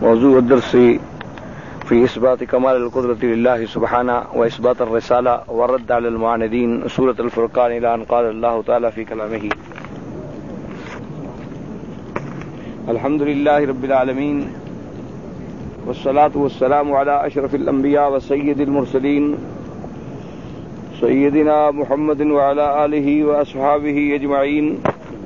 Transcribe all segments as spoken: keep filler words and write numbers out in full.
موضوع الدرس في إثبات كمال القدرة لله سبحانه وإثبات الرسالة والرد على المعاندين، سورة الفرقان، إلى أن قال الله تعالى في كلامه: الحمد لله رب العالمين، والصلاة والسلام على أشرف الأنبياء وسيد المرسلين سيدنا محمد وعلى آله وأصحابه أجمعين.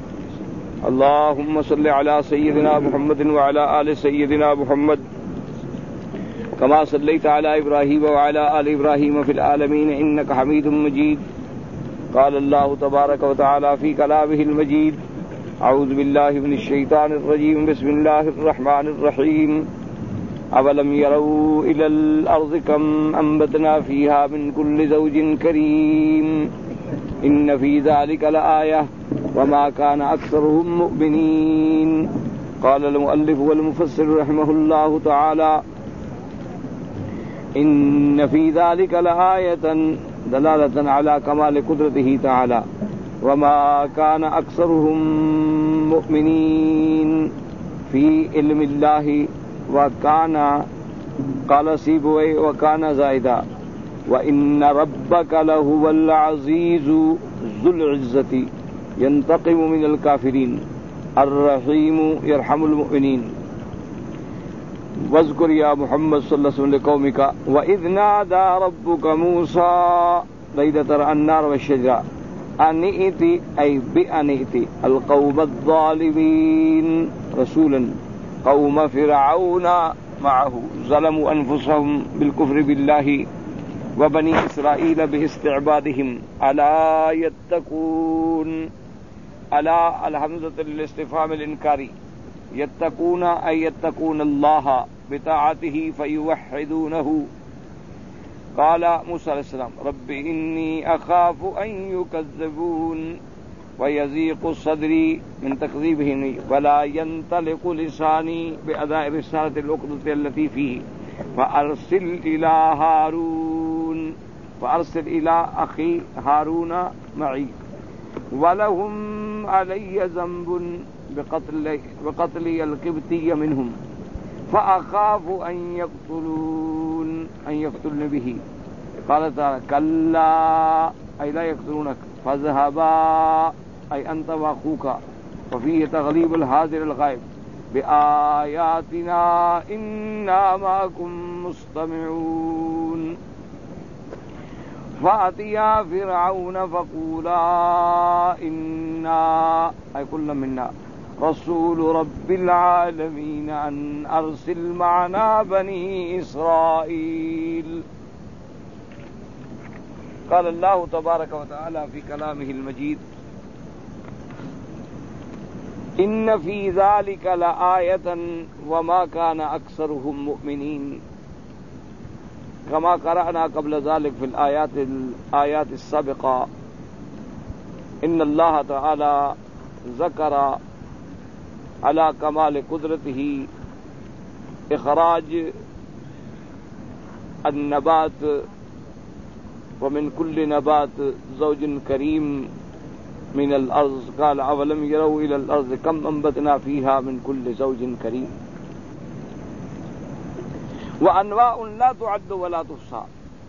اللهم صل على سيدنا محمد وعلى آل سيدنا محمد كما صليت على إبراهيم وعلى آل إبراهيم في العالمين إنك حميد مجيد. قال الله تبارك وتعالى في كلامه المجيد: أعوذ بالله من الشيطان الرجيم، بسم الله الرحمن الرحيم. أولم يروا إلى الأرض كم أنبتنا فيها من كل زوج كريم إن في ذلك لآية وما كان أكثرهم مؤمنين. قال المؤلف والمفسر رحمه الله تعالى: إن في ذلك لآية دلالة على كمال قدرته تعالى وما كان أكثرهم مؤمنين في علم الله. وكان قال سيبوي وكان زائدا: وإن ربك لهو العزيز ذو العزة ينتقم من الكافرين الرحيم يرحم المؤمنين. واذكر يا محمد صلى الله عليه وسلم لقومك وإذ نادى ربك موسى لئن ترى النار والشجرة أن ائت أي بأن ائت القوم الظالمين رسولا قوم فرعون معه ظلموا أنفسهم بالكفر بالله وبني إسرائيل باستعبادهم ألا يتقون. ألا الحمزة للاستفهام الإنكاري، يتقون أي يتقون الله بطاعته فيوحدونه. قال موسى عليه السلام: رب إني أخاف أن يكذبون ويضيق صدري من تكذيبهم ولا ينطلق لساني بأداء رسالة العقدة التي فيه فأرسل إلى هارون فأرسل إلى أخي هارون معي ولهم علي ذنب بقتل بقتلي القبطي منهم فأخاف أن يقتلون أن يقتلن به. قال تعالى: كلا أي لا يقتلونك فاذهبا أي أنت وأخوك. وفيه تغليب الحاضر الغائب بآياتنا إنا معكم مستمعون. فأتيا فرعون فقولا إنا أي كل منا رسول رب العالمين أن أرسل معنا بني إسرائيل. قال الله تبارك وتعالى في كلامه المجيد: إن في ذلك لآية وما كان أكثرهم مؤمنين. كما قرأنا قبل ذلك في الآيات الآيات السابقة إن الله تعالى ذكر على كمال قدرته إخراج النبات ومن كل نبات زوج كريم من الأرض. قال: أولم يروا إلى الأرض كم أنبتنا فيها من كل زوج كريم وأنواع لا تعد ولا تحصى.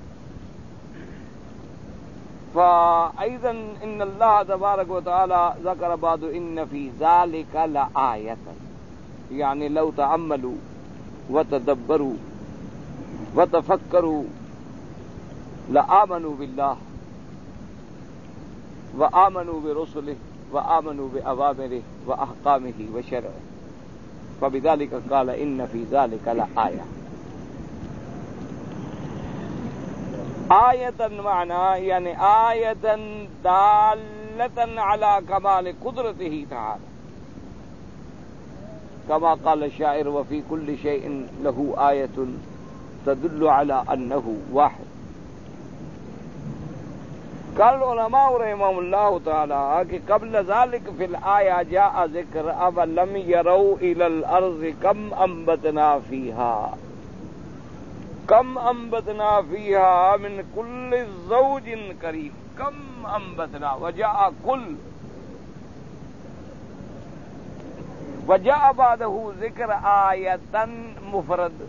فأيضا إن الله تبارك وتعالى ذكر بعد إن في ذلك لآية، يعني لو تأملوا وتدبروا وتفكروا لآمنوا بالله وآمنوا برسله وآمنوا بأوامره وأحكامه وشرعه. فبذلك قال إن في ذلك لآية. آية معنى يعني آية دالة على كمال قدرته تعالى، كما قال الشاعر: وفي كل شيء له آية تدل على أنه واحد. قال العلماء رحمهم الله تعالى کہ قبل ذلك في الآية جاء ذکر أولم يروا إلى الأرض كم أنبتنا فيها کم انبتنا فیہا من کل زوج کریم. کم انبتنا وجاء کل وجاء بعده ذکر آیتا مفرد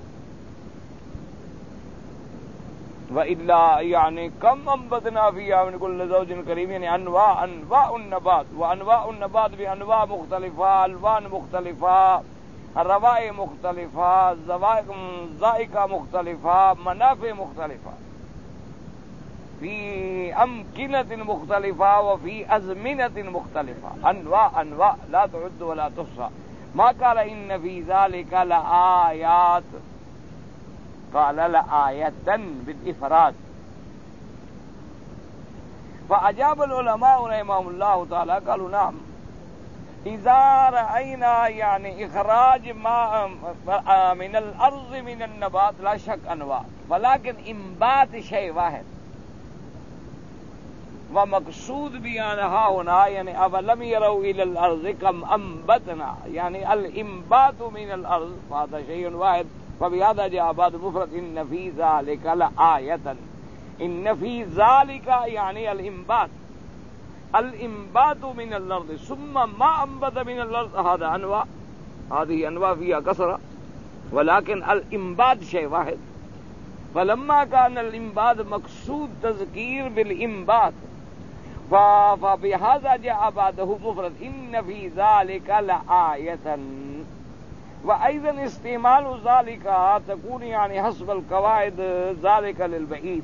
وإلا یعنی کم انبتنا فیہا من کل زوج کریم، یعنی انواع انواع النبات، وانواع النبات بھی انواع مختلفہ، الوان مختلفہ، روائے مختلفہ، ذائقہ مختلفہ، منافع مختلفہ، فی امکنۃ مختلفہ وفی ازمنۃ مختلفہ، انواع انواع لا تعد ولا تحصى. ما قال ان فی ذلک لآیات، قال لآیة بالافراد. فأجاب العلماء رحمهم الله تعالى قالوا نعم إذا رأينا يعني إخراج ما من الأرض من النبات لا شك أنواع، ولكن إنبات شيء واحد. ومقصود بیانها هنا يعني أولم يروا إلى الأرض كم أنبتنا، يعني الإنبات من الأرض هذا شيء واحد. فبهذا جاء بعد مفرد إن في ذلك لآية. إن في ذلك يعني الإنبات، الإنبات من الأرض، ثم ما أنبت من الأرض هذا أنواع، هذه أنواع فيها كثرة، ولكن الإنبات شيء واحد. فلما كان الإنبات مقصود تذكير بالإنبات، فبهذا جاء بعده مفرد إن في ذلك لآية. وأيضا استعمال ذلك تكون يعني حسب القواعد، ذلك للبعيد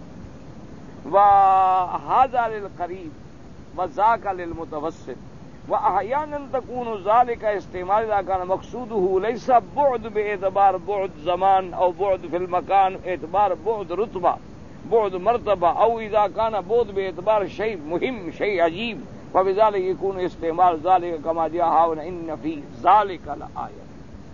وهذا للقريب وذاك للمتوسط. وأحيانا تكون ذلك استعمال إذا كان مقصوده ليس بعد باعتبار بعد زمان أو بعد في المكان، اعتبار بعد رتبة، بعد مرتبة، أو إذا كان بعد باعتبار شيء مهم، شيء عجيب، فبذلك يكون استعمال ذلك كما جاء هنا إن في ذلك لآية.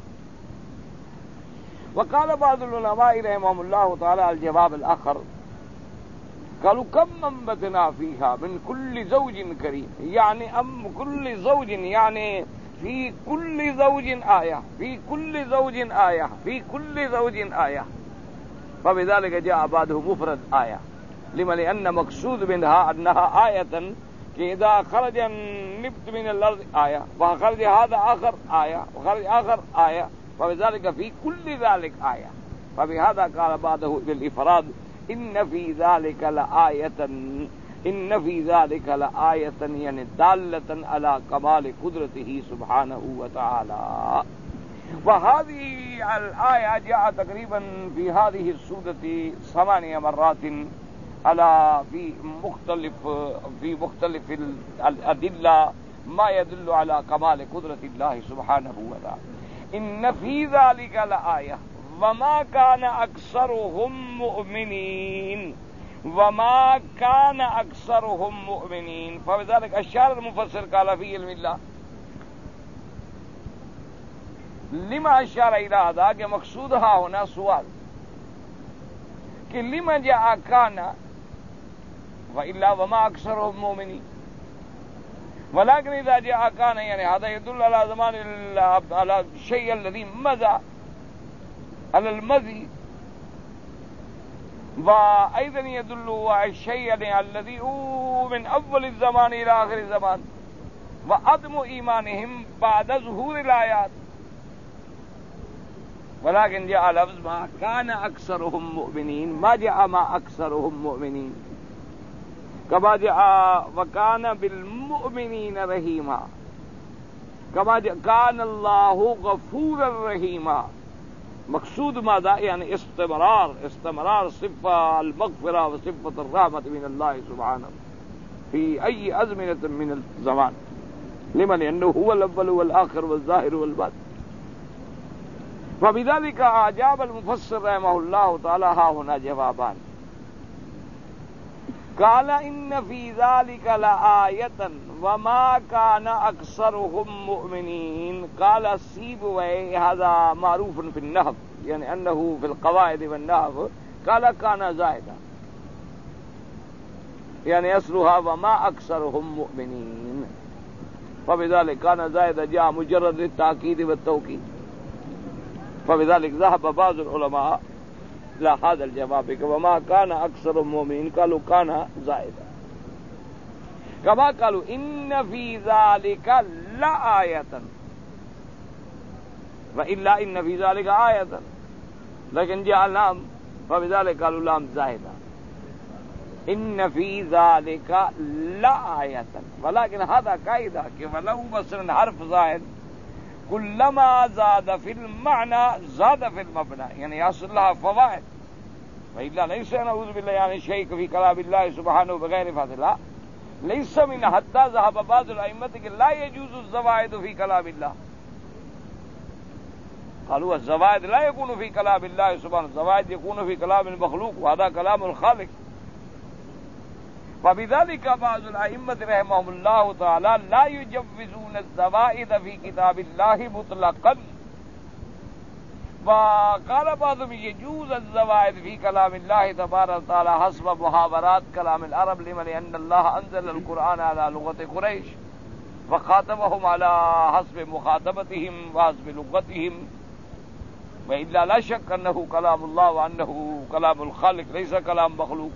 وقال بعض العلماء رحمهم الله تعالى الجواب الآخر، قالوا كم انبتنا فيها من كل زوج كريم، يعني ام كل زوج يعني في كل زوج آية، في كل زوج آية، في كل زوج آية. فبذلك جاء بعده مفرد آية. لما؟ لأن مقصود منها أنها آية، إذا خرج النبت من الأرض آية، وخرج هذا آخر آية، وخرج آخر آية، فبذلك في كل ذلك آية. فبهذا قال بعده بالإفراد إن في ذلك لآية، إن في ذلك لآية يعني دالة على كمال قدرته سبحانه وتعالى. وهذه الآية جاء تقريبا في هذه السورة ثمانية مرات على في مختلف في مختلف الأدلة ما يدل على كمال قدرة الله سبحانه وتعالى. إن في ذلك لآية وما كان أكثرهم مؤمنين، وما كان أكثرهم مؤمنين. فبذلك أشار المفسر قال في علم الله. لما أشار إلى هذا کہ مقصودها هنا سؤال کہ لما جاء كان وإلا وما أكثرهم مؤمنين. ولكن إذا جاء كان يعني هذا يدل على زمان على الشيء الذي مضى، على المضي، وأيضا يدل على الشيء الذي هو من أول الزمان إلى آخر الزمان، وعدم إيمانهم بعد ظهور الآيات. ولكن جاء لفظ ما كان أكثرهم مؤمنين، ما جاء ما أكثرهم مؤمنين، كما جاء وكان بالمؤمنين رحيما، كما جاء كان الله غفورا رحيما. مقصود ماذا؟ يعني استمرار، استمرار صفة المغفرة وصفة الرحمة من الله سبحانه في أي أزمنة من الزمان. لمن؟ لأنه هو الأول والآخر والظاهر والباطن. فبذلك أجاب المفسر رحمه الله تعالى ها هنا جوابان. قال إن في ذلك لآية وما كان أكثرهم مؤمنين. قال سيبويه هذا معروف في النحو، يعني أنه في القواعد والنحو قال كان زائدا، يعني أصلها وما أكثرهم مؤمنين. فبذلك كان زائدا جاء مجرد للتأكيد والتوكيد. فبذلك ذهب بعض العلماء لا هذا الجواب وما كان أكثر المؤمنين قالوا كان زائدا، كما قالوا إن في ذلك لآية. وَإِلَّا إِنَّ فِي ذَلِكَ آيَةً، لیکن جعلناهم فبذلك قالوا لام زائدہ، ان فی ذلک لآیۃ، ولكن هذا قاعدہ کہ ولو مثلا حرف زائد کلما زاد فی المعنى زاد فی المبنى، یعنی یحصل لها فوائد، وإلا ليس نعوذ بالله يعني شيء في كلام الله سبحانه بغير فاضلہ ليس من حتى ذهب بعض الأئمة کہ لا يجوز الزوائد في كلام الله، قالوا الزوائد لا يكون في كلام الله سبحانه، الزوائد يكون في كلام المخلوق وهذا كلام الخالق. فبذلك بعض الأئمة رحمهم الله تعالى لا يجوزون الزوائد في كتاب الله مطلقا، وقال بعضهم يجوز الزوائد في كلام الله تبارك وتعالى حسب محاورات كلام العرب، لمن أن الله أنزل القرآن على لغة قريش وخاطبهم على حسب مخاطبتهم وحسب لغتهم، وإلا لا شك أنه كلام الله وأنه كلام الخالق ليس كلام مخلوق.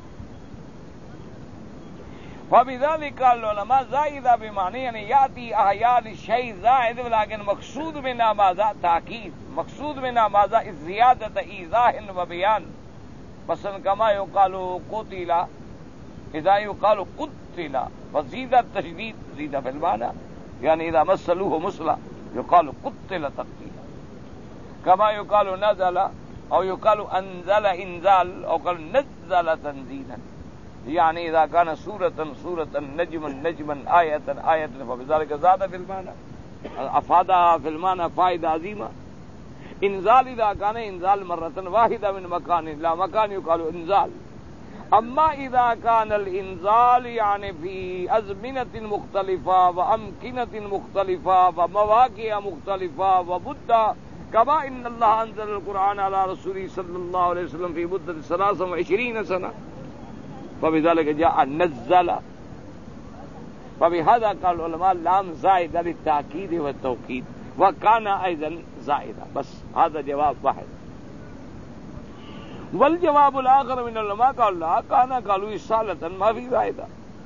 فبذلك العلماء زائدہ بمعنی یعنی یاتی احیان الشیء زائد، لیکن مقصود میں ماذا تاکید، مقصود میں ماذا زیادت ایضاح و بیان، مثلا کما یقال قتل اذا یقال قتل وزید التشدید زید فی المعنى، یعنی اذا مثلوه مثلا یقال قتل تقتیلا، کما یقال نزل او یقال انزل انزال او قال نزل تنزیلا، يعني إذا كان سورة سورة نجما نجما آية آية فبذلك زاد في المعنى، أفادها في المعنى فائدة عظيمة. إنزال إذا كان إنزال مرة واحدة من مكان إلى مكان يقال إنزال. أما إذا كان الإنزال يعني في أزمنة مختلفة وأمكنة مختلفة ومواقع مختلفة ومدة، كما إن الله أنزل القرآن على رسوله صلى الله عليه وسلم في مدة ثلاثة وعشرين سنة، فبذلك جاء نزل. فبهذا قال العلماء لام زائدة للتأكيد والتوكيد، وكان أيضا زائدة. بس هذا جواب واحد. والجواب الآخر من العلماء قال لا، كان قالوا إصالة ما في زائدة،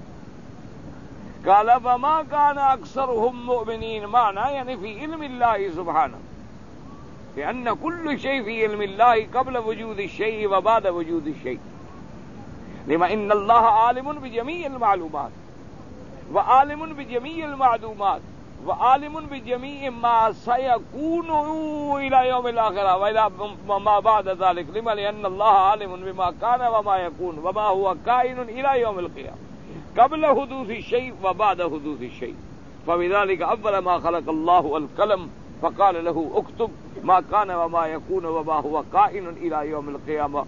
قال فما كان أكثرهم مؤمنين، معنى يعني في علم الله سبحانه، لأن كل شيء في علم الله قبل وجود الشيء وبعد وجود الشيء، لما ان اللہ عالم بجمیع المعلومات وعالم بجمیع المعدومات وعالم بجمیع ما سيكون الى يوم الاخرة والى ما بعد ذلك، لما لان الله عالم بما كان وما يكون وما هو كائن الى يوم القيامة قبل حدوث الشيء وبعد حدوث الشيء. فبذلك اول ما خلق الله القلم فقال له اكتب ما كان وما يكون وما هو كائن الى يوم القيامة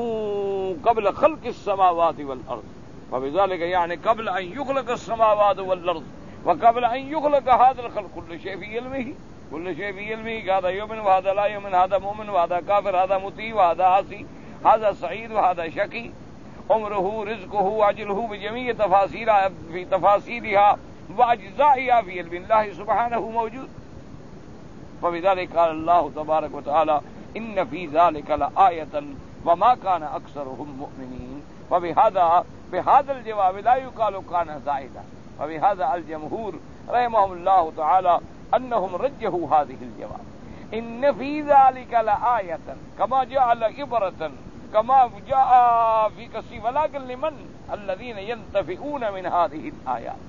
قبل خلق السماوات والارض. فبذلك يعني قبل ان يخلق السماوات والارض وقبل ان يخلق هذا الخلق كل شيء في علمه، كل شيء في علمه، هذا يؤمن وهذا لا يؤمن، هذا مؤمن وهذا كافر، هذا مطيع وهذا عاصي، هذا سعيد وهذا شقي، عمره رزقه اجله بجميع تفاصيلها في تفاصيلها واجزائها في علم الله سبحانه موجود. فبذلك قال الله تبارك وتعالى ان في ذلك لآية وما كان اکثرهم مؤمنین. وبهذا بهذا الجواب لا يقال كان زائدا. وبهذا الجمهور رحمهم الله تعالى انهم رجحوا هذه الجواب، ان في ذلك لآية كما جعل عبرة كما جاء في كثير، ولكن لمن الذين ينتفعون من هذه الآيات،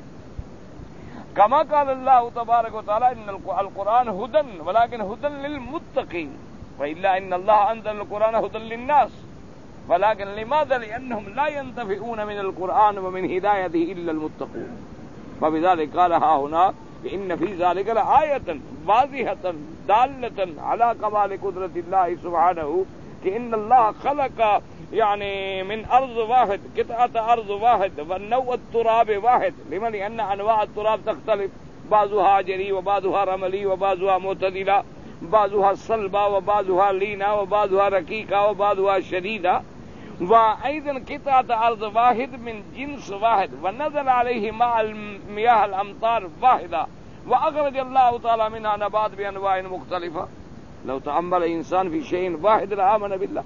كما قال الله تبارك وتعالى ان القرآن هدى ولكن هدى للمتقين، وإلا إن الله أنزل القرآن هدى للناس، ولكن لماذا؟ لأنهم لا ينتفعون من القرآن ومن هدايته إلا المتقون. فبذلك قال ها هنا إن في ذلك لآية واضحة دالة على كمال قدرة الله سبحانه، کہ الله خلق يعني من أرض واحد قطعة أرض واحد والنوع التراب واحد، لما لأن أنواع التراب تختلف، بعضها جري وبعضها رملي وبعضها معتدلة، بعضها صلبة وبعضها لينة وبعضها رقيقة وبعضها شديدة، وأيضا قطعة أرض واحد من جنس واحد، ونزل عليه ماء المياه الأمطار واحدة، وأخرج الله تعالى منها نبات بأنواع مختلفة. لو تأمل إنسان في شيء واحد لآمن بالله.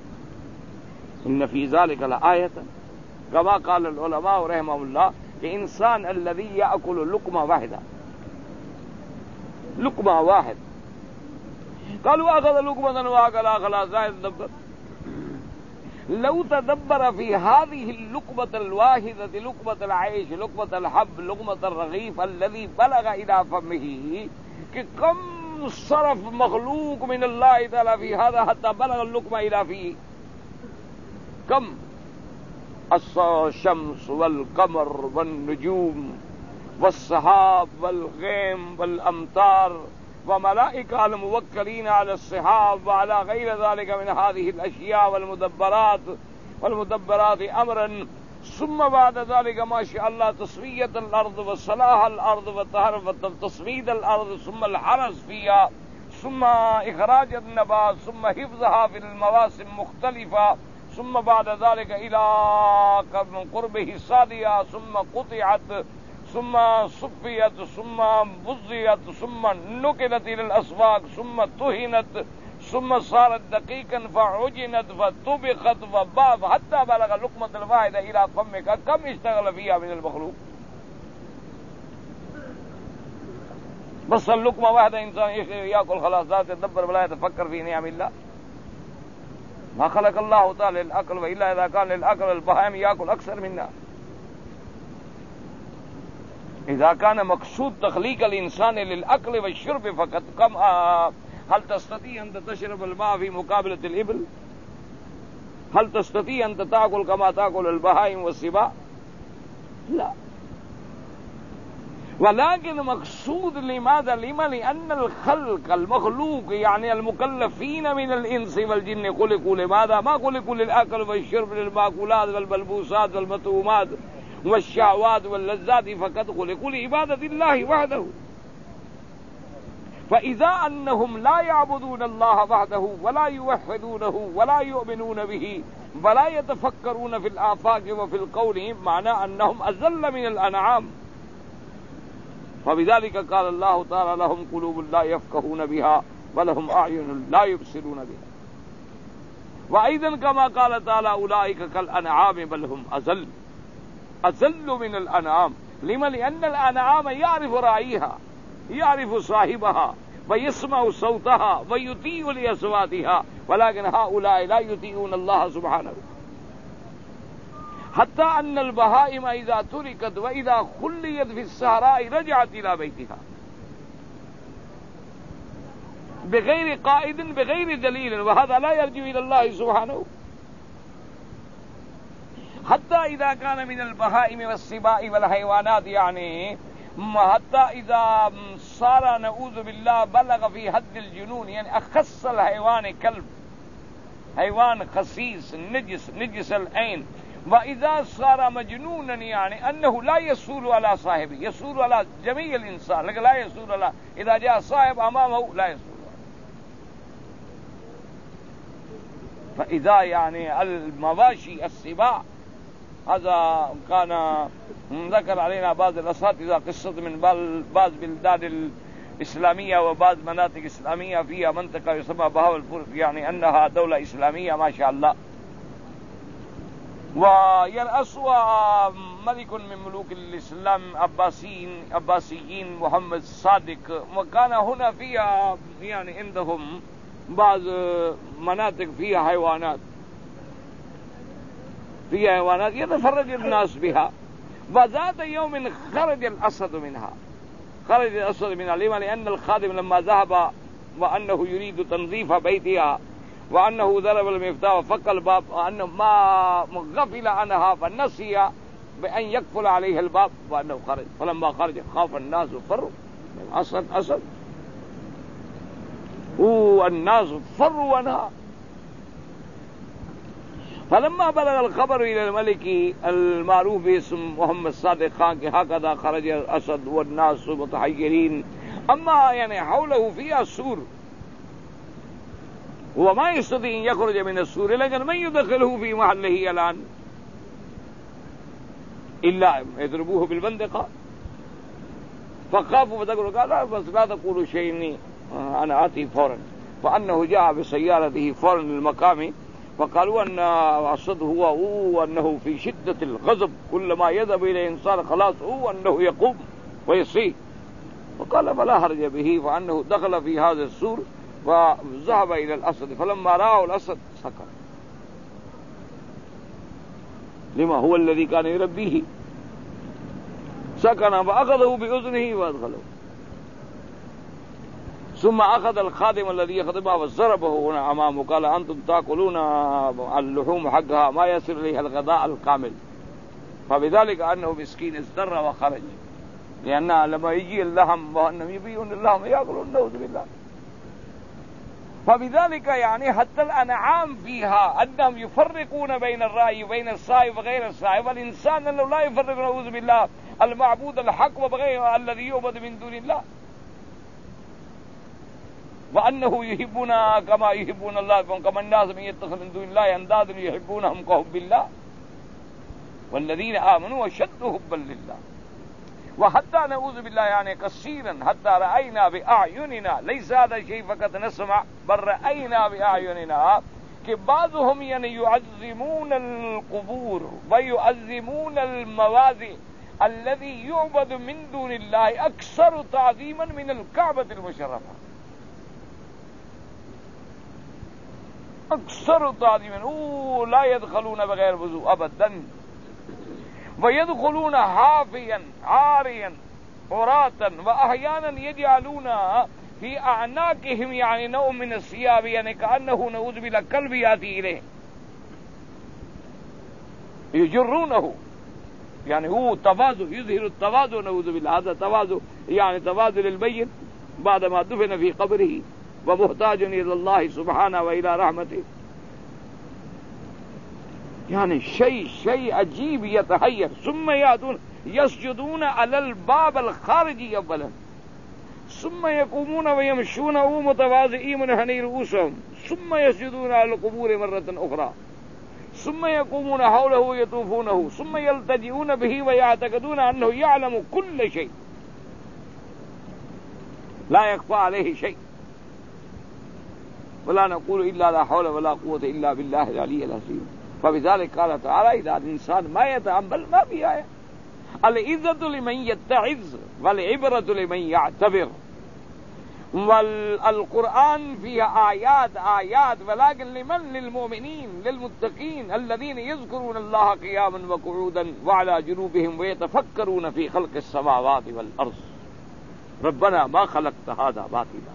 إن في ذلك لآية، كما قال العلماء رحمهم الله، الإنسان الذي يأكل لقمة واحدة، لقمة واحد قالوا أخذ لقمة وأكل خلاص لا يتدبر. لو تدبر في هذه اللقمة الواحدة لقمة العيش لقمة الحب لقمة الرغيف الذي بلغ إلى فمه کہ کم صرف مخلوق من اللہ تعالی فی هذا حتى بلغ اللقمة إلى فيه کم الشمس والقمر والنجوم والسحاب والغيم والأمطار وملائكة الموكلين على السحاب وعلى غير ذلك من هذه الأشياء والمدبرات والمدبرات أمرا. ثم بعد ذلك ما شاء الله تسوية الأرض وصلاح الأرض وتصميد الأرض ثم الحرث فيها ثم إخراج النبات ثم حفظها في المواسم مختلفة ثم بعد ذلك إلى قربه صادية ثم قطعت ثم صفيت ثم بزيت ثم نقلت إلى الأسواق ثم طحنت ثم صارت دقيقا فعجنت فطبخت فباب حتى بلغ لقمة الواحدة إلى فمك. كم اشتغل فيها من المخلوق؟ بس اللقمة واحدة إنسان يأكل خلاص لا يتدبر ولا يتفكر في نعم الله. ما خلق الله تعالى للأكل وإلا إذا كان للأكل البهائم يأكل أكثر منا. إذا كان مقصود تخليق الإنسان للأكل والشرب فقط كم آه هل تستطيع أن تشرب الماء في مقابلة الإبل؟ هل تستطيع أن تأكل كما تأكل البهائم والسباع؟ لا. ولكن مقصود لماذا؟ لما؟ لأن الخلق المخلوق يعني المكلفين من الإنس والجن خلقوا لماذا؟ ما خلقوا للأكل والشرب للمأكولات والملبوسات والمطعومات والشهوات واللذات فقط خلقوا لعبادة الله وحده. فإذا أنهم لا يعبدون الله وحده ولا يوحدونه ولا يؤمنون به ولا يتفكرون في الآفاق وفي القول معنى أنهم أذل من الأنعام. فبذلك قال الله تعالى لهم قلوب لا يفقهون بها ولهم أعين لا يبصرون بها. وأيضا كما قال تعالى أولئك كالأنعام بل هم أذل أذل من الأنعام. لما؟ لأن الأنعام يعرف راعيها يعرف صاحبها ويسمع صوتها ويطيع لأصواتها ولكن هؤلاء لا يطيعون الله سبحانه. حتى أن البهائم إذا تركت وإذا خليت في الصحراء رجعت إلى بيتها بغير قائد بغير دليل وهذا لا يرجع إلى الله سبحانه. حتى إذا كان من البهائم والسباع والحيوانات يعني حتى إذا صار نعوذ بالله بلغ في حد الجنون يعني أخص الحيوان كلب حيوان خسيس نجس نجس العين وإذا صار مجنونا يعني أنه لا يسول على صاحبه يسول على جميع الإنسان لكن لا يسول على إذا جاء صاحب أمامه لا يسول. فإذا يعني المواشي السباع هذا كان ذكر علينا بعض الأساتذة قصة من بعض بلدان الإسلامية وبعض مناطق إسلامية فيها منطقة يسمى بهاولپور يعني أنها دولة إسلامية ما شاء الله ويرأسها ملك من ملوك الإسلام عباسيين عباسيين محمد صادق وكان هنا فيها يعني عندهم بعض مناطق فيها حيوانات فيها حيوانات يتفرج الناس بها. وذات يوم خرج الأسد منها خرج الأسد منها. لما؟ لأن الخادم لما ذهب وأنه يريد تنظيف بيتها وأنه ضرب المفتاح وفك الباب وأنه ما غفل عنها فنسي بأن يقفل عليه الباب وأنه خرج. فلما خرج خاف الناس وفروا أسد أسد والناس فروا عنها. فلما بلغ الخبر إلى الملك المعروف باسم محمد صادق خان کہ هكذا خرج الأسد والناس متحيرين أما يعني حوله فيها سور وما يستطيع أن يخرج من السور لكن من يدخله في محله الآن إلا يضربوه بالبندقة. فخافوا فتقولوا قال بس لا تقولوا شيء أنا آتي فورا. فأنه جاء بسيارته فورا للمقام فقالوا أن أسد هو هو أنه في شدة الغضب كلما يذهب إلى إنسان خلاص هو أنه يقوم ويصيح. وقال فلا حرج به فأنه دخل في هذا السور وذهب إلى الأسد فلما رأى الأسد سكت لما هو الذي كان يربيه سكن فأخذه بأذنه وأدخله ثم أخذ الخادم الذي يخدمها وضربه هنا أمامه قال أنتم تأكلون اللحوم حقها ما يصل إليها الغذاء الكامل فبذلك أنه مسكين ازدر وخرج لأن لما يجي اللحم وأنهم يبيعون اللحم يأكلون نعوذ بالله. فبذلك يعني حتى الأنعام فيها أنهم يفرقون بين الراعي وبين الصائب وغير الصائب، والإنسان أنه لا يفرق نعوذ بالله المعبود الحق وبغير الذي يعبد من دون الله، وأنه يحبنا كما يحبون الله، كما الناس من يتخذ من دون الله أندادا يحبونهم كحب الله والذين آمنوا أشد حبا لله. وحتى نعوذ بالله يعني كثيرا حتى رأينا بأعيننا، ليس هذا شيء فقط نسمع بل رأينا بأعيننا کہ بعضهم يعني يعظمون القبور ويعظمون المواضع الذي يعبد من دون الله أكثر تعظيما من الكعبة المشرفة، أكثر تعظيما. لا يدخلون بغير وضوء أبدا، ويدخلون حافيا عاريا عراة، وأحيانا يجعلون في أعناقهم يعني نوع من الثياب يعني كأنه نعوذ بالله كلب يأتي إليه يجرونه، يعني هو تواضع يظهر التواضع نعوذ بالله. هذا تواضع يعني تواضع للميت بعدما دفن في قبره ومحتاج إلى الله سبحانه وإلى رحمته، يعني شيء شيء عجيب يتحير. ثم يأتون يسجدون على الباب الخارجي أولا، ثم يقومون ويمشون متواضعين منحني رؤوسهم، ثم يسجدون على القبور مرة أخرى، ثم يقومون حوله ويطوفونه، ثم يلتجئون به ويعتقدون أنه يعلم كل شيء لا يخفى عليه شيء، ولا نقول إلا لا حول ولا قوة إلا بالله العلي العظيم. فبذلك قال تعالى إذا الإنسان ما يتأمل ما في آية العزة لمن يتعظ والعبرة لمن يعتبر. والقرآن فيها آيات آيات ولكن لمن؟ للمؤمنين للمتقين الذين يذكرون الله قياما وقعودا وعلى جنوبهم ويتفكرون في خلق السماوات والأرض ربنا ما خلقت هذا باطلا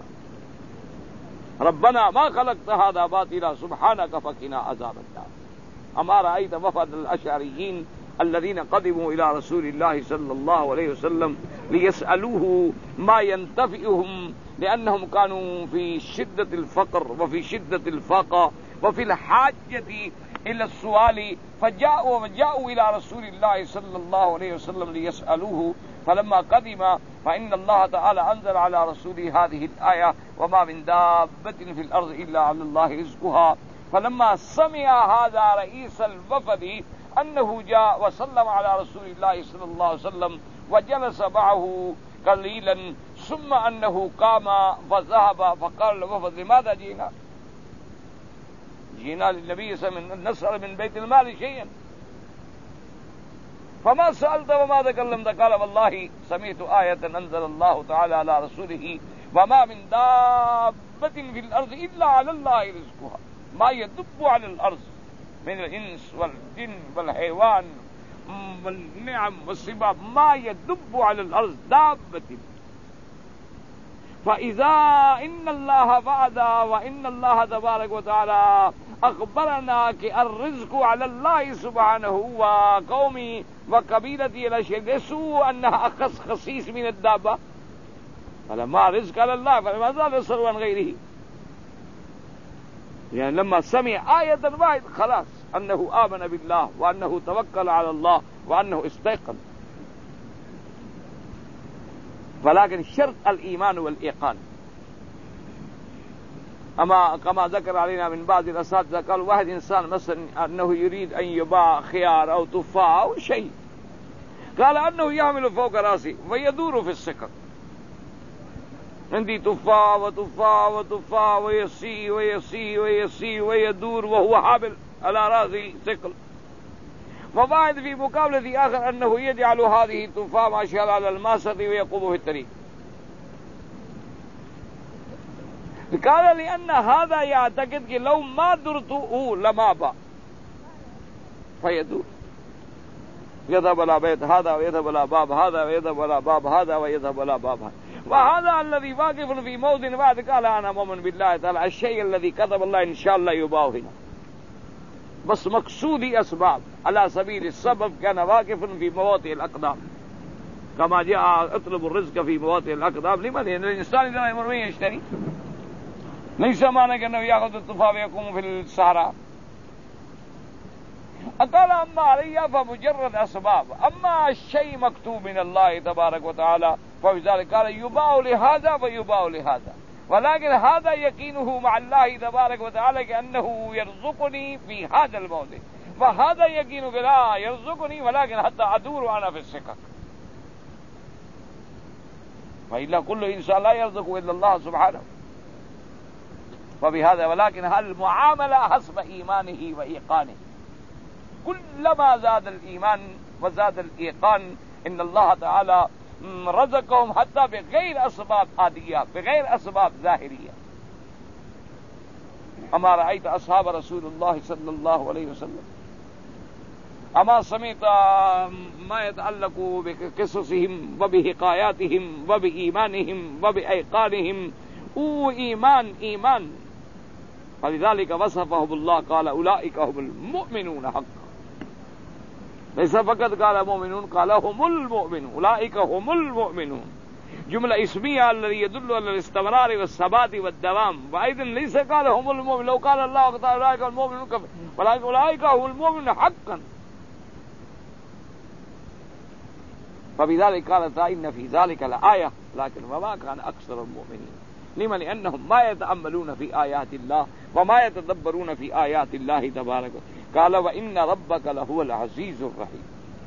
ربنا ما خلقت هذا باطلا سبحانك فقنا عذاب النار. أما رأيت وفد الأشعريين الذين قدموا إلى رسول الله صلى الله عليه وسلم ليسألوه ما ينتفئهم، لأنهم كانوا في شدة الفقر وفي شدة الفاقة وفي الحاجة إلى السؤال، فجاءوا وجاءوا إلى رسول الله صلى الله عليه وسلم ليسألوه. فلما قدم فإن الله تعالى أنزل على رسوله هذه الآية وما من دابة في الأرض إلا على الله رزقها. فلما سمع هذا رئيس الوفد أنه جاء وسلم على رسول الله صلى الله عليه وسلم وجلس معه قليلا ثم أنه قام فذهب فقال الوفد لماذا جئنا؟ جئنا للنبي صلى الله عليه وسلم نسأل من بيت المال شيئا فما سألت وما تكلمت؟ قال والله سمعت آية أنزل الله تعالى على رسوله وما من دابة في الأرض إلا على الله رزقها، ما يدب على الأرض من الإنس والجن والحيوان والنعم والسباب ما يدب على الأرض دابة. فإذا إن الله وعد وإن الله تبارك وتعالى أخبرنا الرزق على الله سبحانه وقومي وقبيلتي ليسوا أنها أخص خصيص من الدابة، فلما رزق على الله فلماذا نسأل عن غيره؟ يعني لما سمع آية واحد خلاص أنه آمن بالله وأنه توكل على الله وأنه استيقن. ولكن شرط الإيمان والإيقان. أما كما ذكر علينا من بعض الأساتذة قال واحد إنسان مثلا أنه يريد أن يباع خيار أو تفاح أو شيء، قال أنه يعمل فوق رأسه ويدور في السكر، عندي تفاح وتفاح وتفاح ويسي ويسي ويسي ويدور وهو حامل على رأسه ثقل. وبعد في مقابلة آخر أنه يجعل هذه التفاح ما شاء الله على الماسة ويقوم في الطريق. قال لأن هذا يعتقد کہ لو ما درته لما با فيدور يذهب إلى بيت هذا ويذهب إلى باب هذا ويذهب إلى باب هذا ويذهب إلى باب هذا، وهذا الذي واقف في موضع بعد قال أنا مؤمن بالله تعالى الشيء الذي كتب الله إن شاء الله يباع هنا. بس مقصودی اسباب على سبيل السبب كان واقف في مواطئ الأقدام كما جاء اطلب الرزق في مواطئ الأقدام. لمن الإنسان إذا يمر من يشتري ليس معنى أنه يأخذ الطفا ويقوم في الصحراء. قال أما علي فمجرد أسباب، أما الشيء مكتوب من الله تبارك وتعالى فبذلك قال يباع لهذا ويباع لهذا، ولكن هذا يقينه مع الله تبارك وتعالى كأنه يرزقني في هذا الموضع، وهذا يقين لا يرزقني ولكن حتى أدور أنا في السكك، فإلا كل إنسان لا يرزق إلا الله سبحانه. وبهذا ولكن هل المعاملة حسب إيمانه وإيقانه، كلما زاد الإيمان وزاد الإيقان إن الله تعالى رزقهم حتى بغير أسباب عادية بغير أسباب ظاهرية. أما رأيت أصحاب رسول الله صلى الله عليه وسلم، أما سمعت ما يتعلق بقصصهم وبحكاياتهم وبإيمانهم وبأيقانهم، او إيمان إيمان فلذلك وصفهم الله قال أولئك هم المؤمنون حقا، ليس فقط قال مؤمنون قال هم المؤمنون، أولئك هم المؤمنون، جملة اسمية الذي يدل على الاستمرار والثبات والدوام. وأيضا ليس قال هم المؤمنون، لو قال الله تعالى أولئك المؤمنون ولكن أولئك هم المؤمنون حقا. فبذلك قال إن في ذلك لآية لكن وما كان أكثر المؤمنين. لما؟ لأنهم ما يتأملون في آيات الله وما يتدبرون في آيات الله تبارك وتعالى. قال وإن ربك لهو العزيز الرحيم.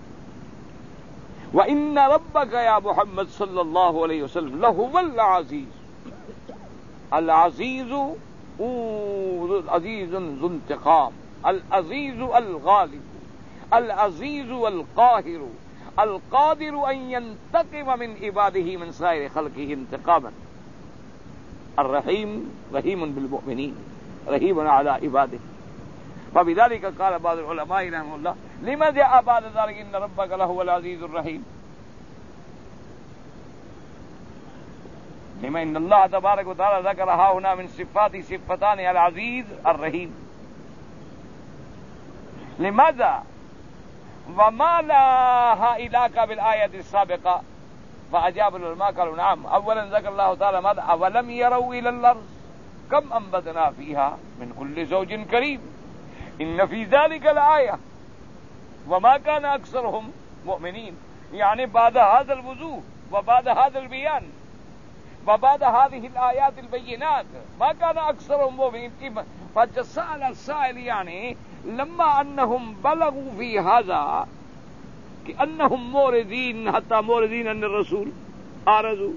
وإن ربك يا محمد صلى الله عليه وسلم لهو العزيز. العزيز عزيز ذو انتقام، العزيز الغالب، العزيز القاهر، القادر أن ينتقم من عباده من سائر خلقه انتقاما. الرحيم رحيم بالمؤمنين رحيم على عباده. فبذلك قال بعض العلماء رحمه الله لما جاء بعد ذلك إن ربك لهو العزيز الرحيم؟ لما إن الله تبارك وتعالى ذكرها هنا من صفات صفتان العزيز الرحيم. لماذا؟ وما لها علاقة بالآية السابقة؟ فأجاب العلماء قالوا نعم. أولا ذكر الله تعالى ماذا؟ أولم يروا إلى الأرض كم أنبتنا فيها من كل زوج كريم إن في ذلك لآية وما كان أكثرهم مؤمنين. يعني بعد هذا الوضوح وبعد هذا البيان وبعد هذه الآيات البينات ما كان أكثرهم مؤمنين. فسأل السائل يعني لما أنهم بلغوا في هذا كأنهم موردين حتى موردين أن الرسول آرزوا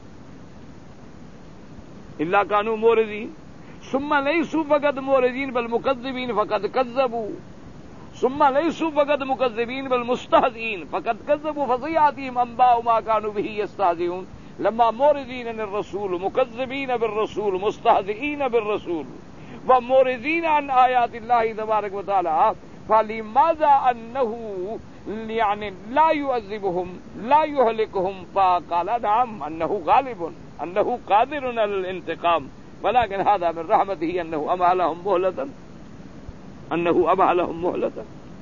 إلا كانوا موردين، ثم ليسوا فقط موردين بل مكذبين فقد كذبوا، ثم ليسوا فقط مكذبين بل مستهزئين فقد كذبوا فسيأتيهم أنباء ما كانوا به يستهزئون. لما موردين عن الرسول مكذبين بالرسول مستهزئين بالرسول وموردين عن آيات الله تبارك وتعالى، فلماذا أنه يعني لا يعذبهم لا يهلكهم؟ فقال نعم أنه غالب أنه قادر على الانتقام، ولكن هذا من رحمته أنه أمهلهم مهلة أنه أمهلهم مهلة.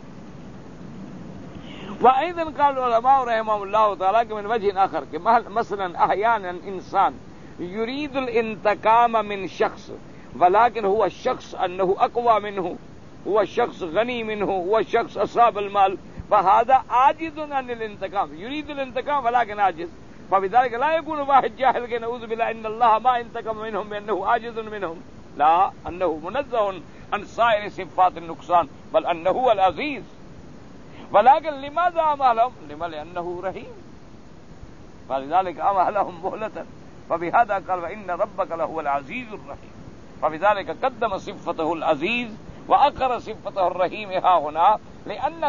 وأيضا قال العلماء رحمهم الله تعالى من وجه آخر کہ مثلا أحيانا إنسان يريد الانتقام من شخص ولكن هو الشخص أنه أقوى منه، هو الشخص غني منه، هو الشخص أصاب المال، فهذا عاجز عن الانتقام، يريد الانتقام ولكن عاجز. فبذلك لا يكون واحد جاهل نعوذ بالله إن الله ما انتقم منهم بأنه عاجز منهم، لا، أنه منزه عن سائر صفات النقصان بل أنه هو العزيز. ولكن لماذا أمهلهم؟ لما لأنه رحيم، فلذلك أمهلهم مهلة. فبهذا قال وإن ربك لهو العزيز الرحيم. فبذلك قدم صفته العزيز وأخر صفته الرحيم ها هنا، لأن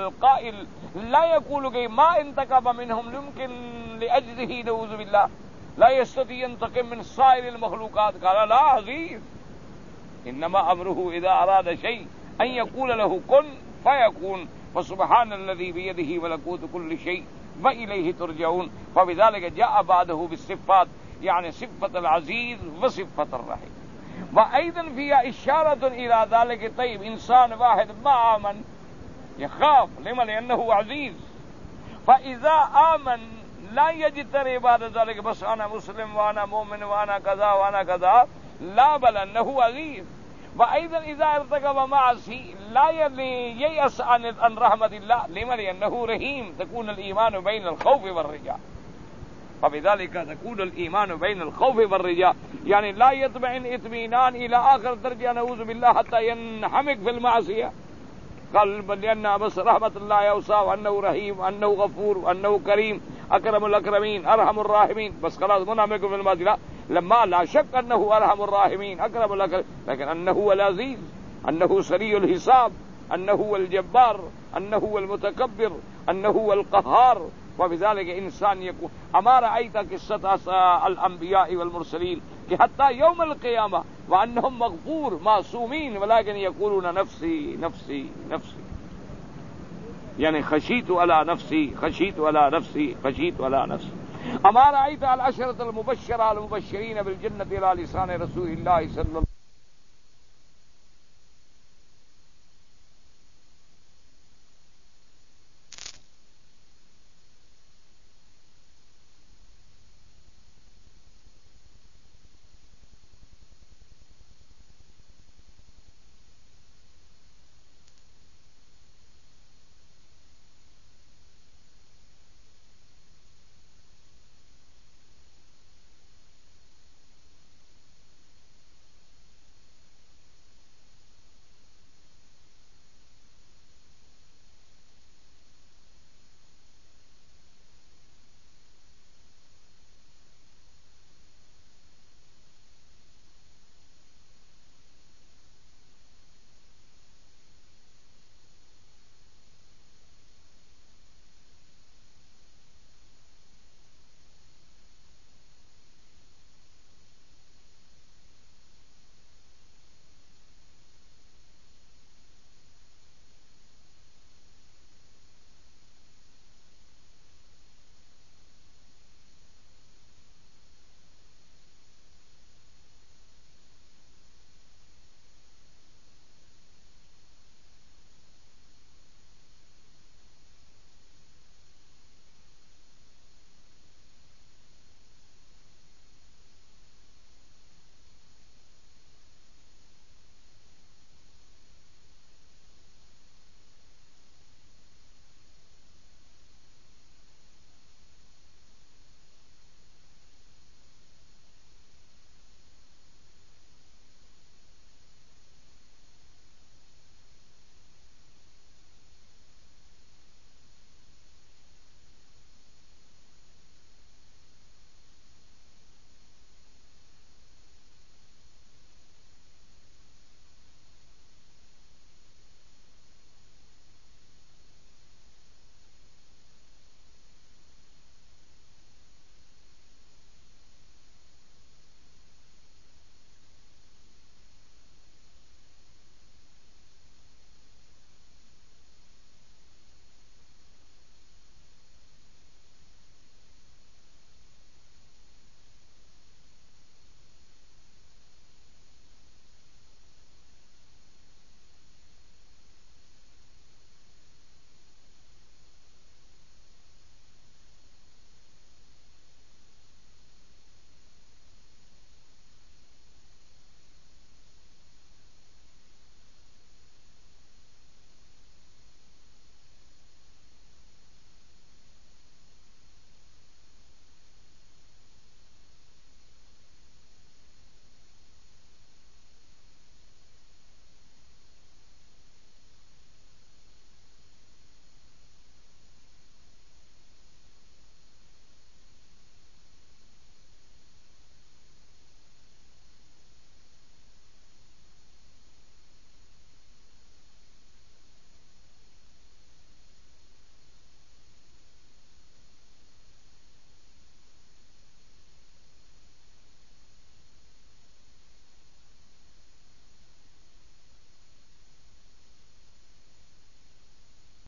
القائل لا يقول ما انتقم منهم يمكن لأجله نعوذ بالله، لا يستطيع ينتقم من سائر المخلوقات. قال لا عزيز، انما امره اذا اراد شيء ان يقول له كن فيكون. فسبحان الذي بيده ملكوت كل شيء وإليه ترجعون. فبذلك جاء بعده بالصفات، يعني صفة العزيز وصفة الرحيم. وأيضا فيها إشارة إلى ذلك. طيب إنسان واحد ما آمن يخاف، لما؟ لأنه عزيز. فإذا آمن لا يجتري بعد ذلك بس أنا مسلم وأنا مؤمن وأنا كذا وأنا كذا، لا، بل أنه عزيز. وأيضا إذا ارتكب معصية لا ييأس عن رحمة الله، لما؟ لأنه رحيم. تكون الإيمان بين الخوف والرجاء. فبذلك تكون الإيمان بين الخوف والرجاء، يعني لا يطمئن اطمئنان إلى آخر درجة نعوذ بالله حتى ينحمق في المعصية. قال بل لأن بس رحمة الله أوسع، وأنه رحيم وأنه غفور وأنه كريم أكرم الأكرمين أرحم الراحمين، بس خلاص منحمق في المعصية. لا، لما لا شك أنه أرحم الراحمين أكرم الأكرمين، لكن أنه هو العزيز، أنه سريع الحساب، أنه هو الجبار، أنه هو المتكبر، أنه هو القهار. وبذلك إنسان يكون. أما رأيت قصة الأنبياء والمرسلين کہ حتى يوم القيامة وأنهم مغفور معصومين ولكن يقولون نفسي نفسي نفسي، يعني خشيت على نفسي خشيت على نفسي خشيت على نفسي. أما رأيت العشرة المبشرة المبشرين بالجنة على لسان رسول الله صلى الله عليه وسلم